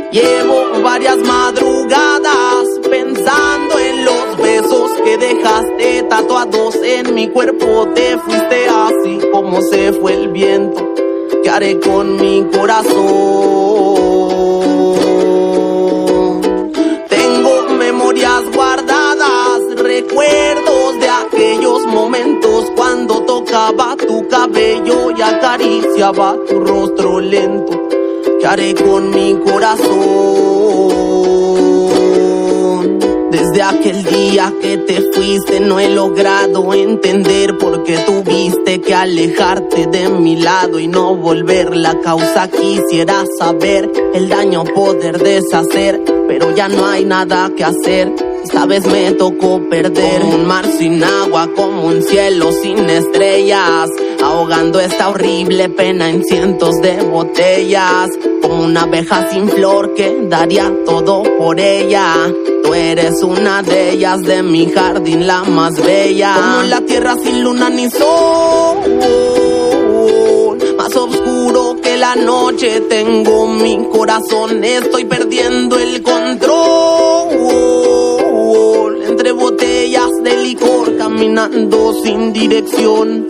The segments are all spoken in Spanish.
Llevo varias madrugadas pensando en los besos que dejaste tatuados en mi cuerpo. Te fuiste así como se fue el viento. ¿Qué haré con mi corazón? Tengo memorias guardadas, recuerdos de aquellos momentos cuando tocaba tu cabello y acariciaba tu rostro lento. ¿Qué haré con mi corazón? Desde aquel día que te fuiste no he logrado entender por qué tuviste que alejarte de mi lado y no volver. La causa quisiera saber, el daño poder deshacer, pero ya no hay nada que hacer. Esta vez me tocó perder. Como un mar sin agua, como un cielo sin estrellas, ahogando esta horrible pena en cientos de botellas. Como una abeja sin flor que daría todo por ella. Tú eres una de ellas, de mi jardín la más bella. Como la tierra sin luna ni sol, más oscuro que la noche tengo mi corazón. Estoy perdiendo el control entre botellas de licor, caminando sin dirección.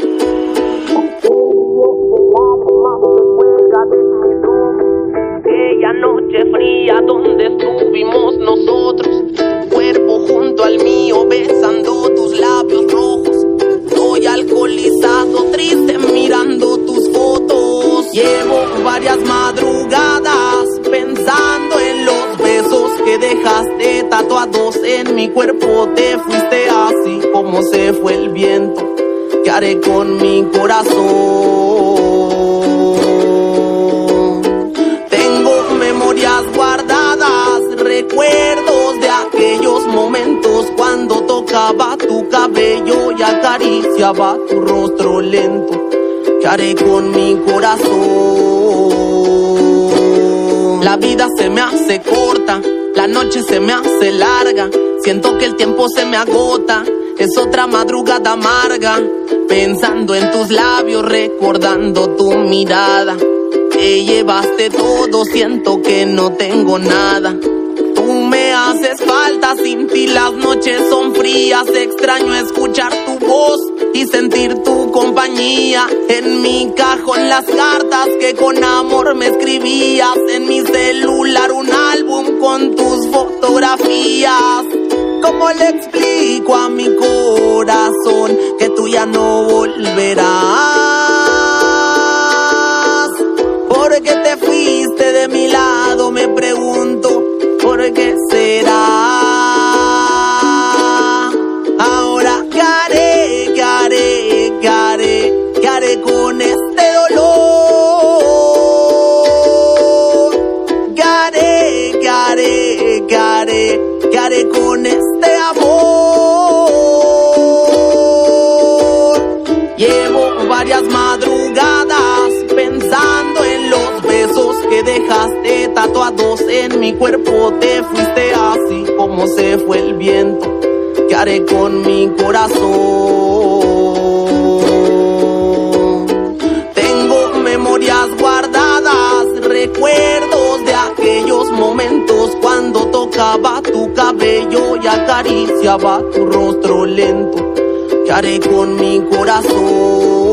Aquella noche fría donde estuvimos nosotros, tu cuerpo junto al mío besando tus labios rojos. Estoy alcoholizado, triste mirando tus fotos. Llevo varias madrugadas pensando en los besos que dejaste tatuados en mi cuerpo. Te fuiste así como se fue el viento. ¿Qué haré con mi corazón? Tengo memorias guardadas, recuerdos de aquellos momentos cuando tocaba tu cabello y acariciaba tu rostro lento. ¿Qué haré con mi corazón? La vida se me hace corta, la noche se me hace larga. Siento que el tiempo se me agota, es otra madrugada amarga. Pensando en tus labios, recordando tu mirada. Te llevaste todo, siento que no tengo nada. Tú me haces falta, sin ti las noches son frías. Extraño escuchar tu voz y sentir tu compañía. En mi cajón las cartas que con amor me escribías. En mi celular un álbum con tus fotografías. ¿Cómo le explico a mi corazón que tú ya no volverás? ¿Por qué te fuiste de mi lado? Me pregunto, ¿por qué será? Ahora, ¿qué haré? ¿Qué haré? ¿Qué haré? ¿Qué haré con este dolor? ¿Qué haré? ¿Qué haré? ¿Qué haré? ¿Qué haré con este amor? Llevo varias madrugadas pensando en los besos que dejaste tatuados en mi cuerpo. Te fuiste así como se fue el viento. ¿Qué haré con mi corazón? Tengo memorias guardadas, recuerdos de aquellos momentos cuando tocaba tu cabello y acariciaba tu rostro lento. ¿Qué haré con mi corazón?